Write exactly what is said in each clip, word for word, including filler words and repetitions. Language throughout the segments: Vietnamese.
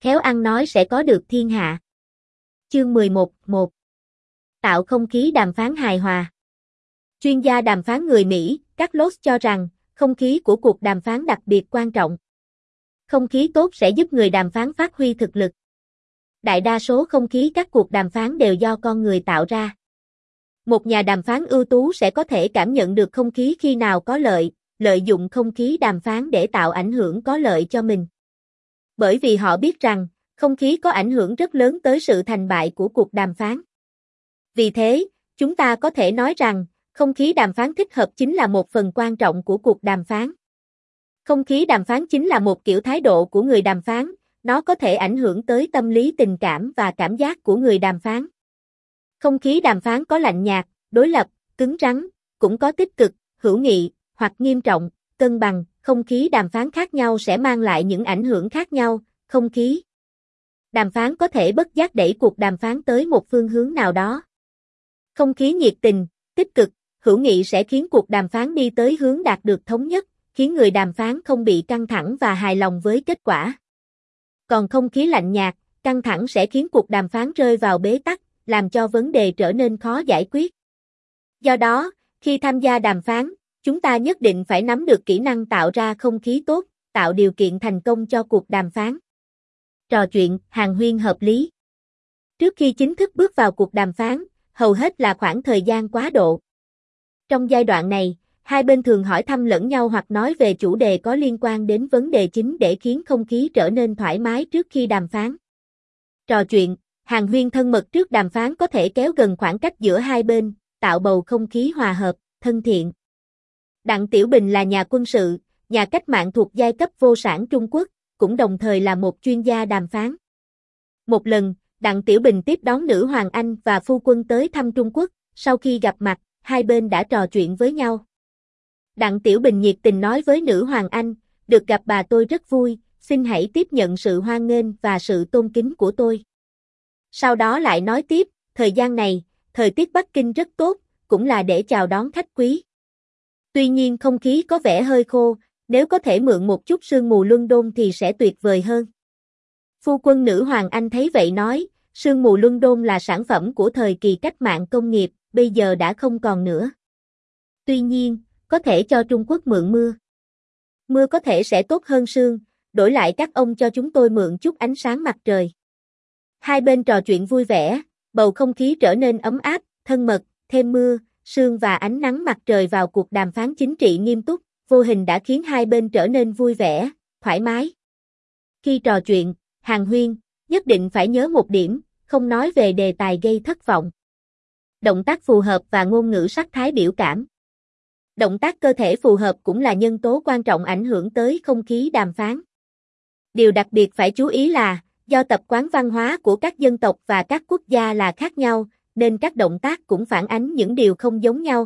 khéo ăn nói sẽ có được thiên hạ. Chương mười một, một. Tạo không khí đàm phán hài hòa. Chuyên gia đàm phán người Mỹ, Carlos cho rằng, không khí của cuộc đàm phán đặc biệt quan trọng. Không khí tốt sẽ giúp người đàm phán phát huy thực lực. Đại đa số không khí các cuộc đàm phán đều do con người tạo ra. Một nhà đàm phán ưu tú sẽ có thể cảm nhận được không khí khi nào có lợi, lợi dụng không khí đàm phán để tạo ảnh hưởng có lợi cho mình. Bởi vì họ biết rằng, không khí có ảnh hưởng rất lớn tới sự thành bại của cuộc đàm phán. Vì thế, chúng ta có thể nói rằng, không khí đàm phán thích hợp chính là một phần quan trọng của cuộc đàm phán. Không khí đàm phán chính là một kiểu thái độ của người đàm phán, nó có thể ảnh hưởng tới tâm lý tình cảm và cảm giác của người đàm phán. Không khí đàm phán có lạnh nhạt, đối lập, cứng rắn, cũng có tích cực, hữu nghị, hoặc nghiêm trọng, cân bằng. Không khí đàm phán khác nhau sẽ mang lại những ảnh hưởng khác nhau. Không khí đàm phán có thể bất giác đẩy cuộc đàm phán tới một phương hướng nào đó. Không khí nhiệt tình, tích cực, hữu nghị sẽ khiến cuộc đàm phán đi tới hướng đạt được thống nhất, khiến người đàm phán không bị căng thẳng và hài lòng với kết quả. Còn không khí lạnh nhạt, căng thẳng sẽ khiến cuộc đàm phán rơi vào bế tắc, làm cho vấn đề trở nên khó giải quyết. Do đó, khi tham gia đàm phán, chúng ta nhất định phải nắm được kỹ năng tạo ra không khí tốt, tạo điều kiện thành công cho cuộc đàm phán. Trò chuyện, hàn huyên hợp lý. Trước khi chính thức bước vào cuộc đàm phán, hầu hết là khoảng thời gian quá độ. Trong giai đoạn này, hai bên thường hỏi thăm lẫn nhau hoặc nói về chủ đề có liên quan đến vấn đề chính để khiến không khí trở nên thoải mái trước khi đàm phán. Trò chuyện, hàn huyên thân mật trước đàm phán có thể kéo gần khoảng cách giữa hai bên, tạo bầu không khí hòa hợp, thân thiện. Đặng Tiểu Bình là nhà quân sự, nhà cách mạng thuộc giai cấp vô sản Trung Quốc, cũng đồng thời là một chuyên gia đàm phán. Một lần, Đặng Tiểu Bình tiếp đón nữ hoàng Anh và phu quân tới thăm Trung Quốc, sau khi gặp mặt, hai bên đã trò chuyện với nhau. Đặng Tiểu Bình nhiệt tình nói với nữ hoàng Anh, được gặp bà tôi rất vui, xin hãy tiếp nhận sự hoan nghênh và sự tôn kính của tôi. Sau đó lại nói tiếp, thời gian này, thời tiết Bắc Kinh rất tốt, cũng là để chào đón khách quý. Tuy nhiên không khí có vẻ hơi khô, nếu có thể mượn một chút sương mù London thì sẽ tuyệt vời hơn. Phu quân nữ hoàng Anh thấy vậy nói, sương mù London là sản phẩm của thời kỳ cách mạng công nghiệp, bây giờ đã không còn nữa. Tuy nhiên, có thể cho Trung Quốc mượn mưa. Mưa có thể sẽ tốt hơn sương, đổi lại các ông cho chúng tôi mượn chút ánh sáng mặt trời. Hai bên trò chuyện vui vẻ, bầu không khí trở nên ấm áp, thân mật, thêm mưa, sương và ánh nắng mặt trời vào cuộc đàm phán chính trị nghiêm túc, vô hình đã khiến hai bên trở nên vui vẻ, thoải mái. Khi trò chuyện, hàn huyên, nhất định phải nhớ một điểm, không nói về đề tài gây thất vọng. Động tác phù hợp và ngôn ngữ sắc thái biểu cảm. Động tác cơ thể phù hợp cũng là nhân tố quan trọng ảnh hưởng tới không khí đàm phán. Điều đặc biệt phải chú ý là, do tập quán văn hóa của các dân tộc và các quốc gia là khác nhau, nên các động tác cũng phản ánh những điều không giống nhau.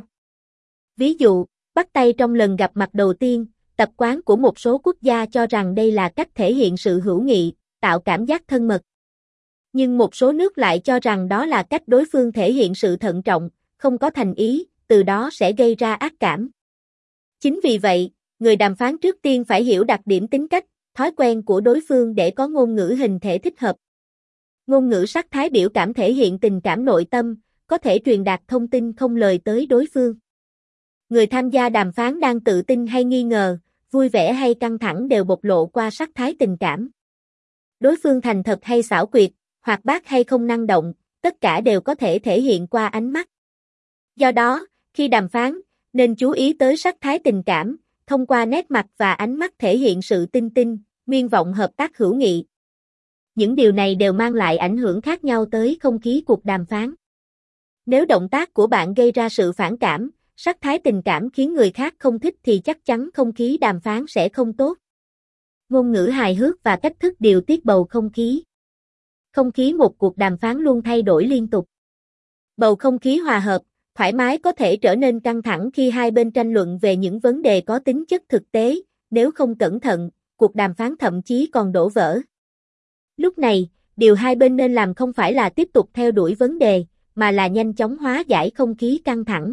Ví dụ, bắt tay trong lần gặp mặt đầu tiên, tập quán của một số quốc gia cho rằng đây là cách thể hiện sự hữu nghị, tạo cảm giác thân mật. Nhưng một số nước lại cho rằng đó là cách đối phương thể hiện sự thận trọng, không có thành ý, từ đó sẽ gây ra ác cảm. Chính vì vậy, người đàm phán trước tiên phải hiểu đặc điểm tính cách, thói quen của đối phương để có ngôn ngữ hình thể thích hợp. Ngôn ngữ sắc thái biểu cảm thể hiện tình cảm nội tâm, có thể truyền đạt thông tin không lời tới đối phương. Người tham gia đàm phán đang tự tin hay nghi ngờ, vui vẻ hay căng thẳng đều bộc lộ qua sắc thái tình cảm. Đối phương thành thật hay xảo quyệt, hoạt bát hay không năng động, tất cả đều có thể thể hiện qua ánh mắt. Do đó, khi đàm phán, nên chú ý tới sắc thái tình cảm, thông qua nét mặt và ánh mắt thể hiện sự tin tin, nguyện vọng hợp tác hữu nghị. Những điều này đều mang lại ảnh hưởng khác nhau tới không khí cuộc đàm phán. Nếu động tác của bạn gây ra sự phản cảm, sắc thái tình cảm khiến người khác không thích thì chắc chắn không khí đàm phán sẽ không tốt. Ngôn ngữ hài hước và cách thức điều tiết bầu không khí. Không khí một cuộc đàm phán luôn thay đổi liên tục. Bầu không khí hòa hợp, thoải mái có thể trở nên căng thẳng khi hai bên tranh luận về những vấn đề có tính chất thực tế, nếu không cẩn thận, cuộc đàm phán thậm chí còn đổ vỡ. Lúc này, điều hai bên nên làm không phải là tiếp tục theo đuổi vấn đề, mà là nhanh chóng hóa giải không khí căng thẳng.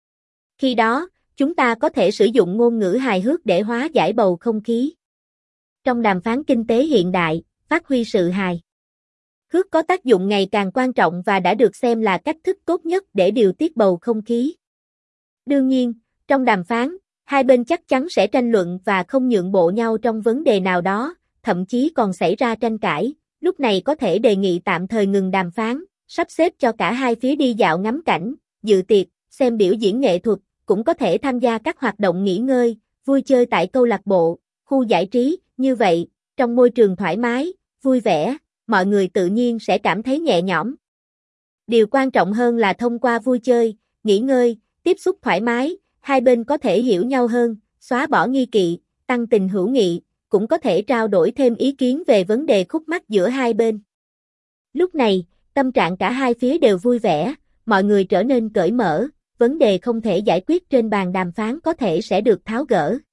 Khi đó, chúng ta có thể sử dụng ngôn ngữ hài hước để hóa giải bầu không khí. Trong đàm phán kinh tế hiện đại, phát huy sự hài hước có tác dụng ngày càng quan trọng và đã được xem là cách thức tốt nhất để điều tiết bầu không khí. Đương nhiên, trong đàm phán, hai bên chắc chắn sẽ tranh luận và không nhượng bộ nhau trong vấn đề nào đó, thậm chí còn xảy ra tranh cãi, lúc này có thể đề nghị tạm thời ngừng đàm phán, sắp xếp cho cả hai phía đi dạo ngắm cảnh, dự tiệc, xem biểu diễn nghệ thuật, cũng có thể tham gia các hoạt động nghỉ ngơi, vui chơi tại câu lạc bộ, khu giải trí, như vậy, trong môi trường thoải mái, vui vẻ, mọi người tự nhiên sẽ cảm thấy nhẹ nhõm. Điều quan trọng hơn là thông qua vui chơi, nghỉ ngơi, tiếp xúc thoải mái, hai bên có thể hiểu nhau hơn, xóa bỏ nghi kỵ, tăng tình hữu nghị, cũng có thể trao đổi thêm ý kiến về vấn đề khúc mắc giữa hai bên. Lúc này, tâm trạng cả hai phía đều vui vẻ, mọi người trở nên cởi mở, vấn đề không thể giải quyết trên bàn đàm phán có thể sẽ được tháo gỡ.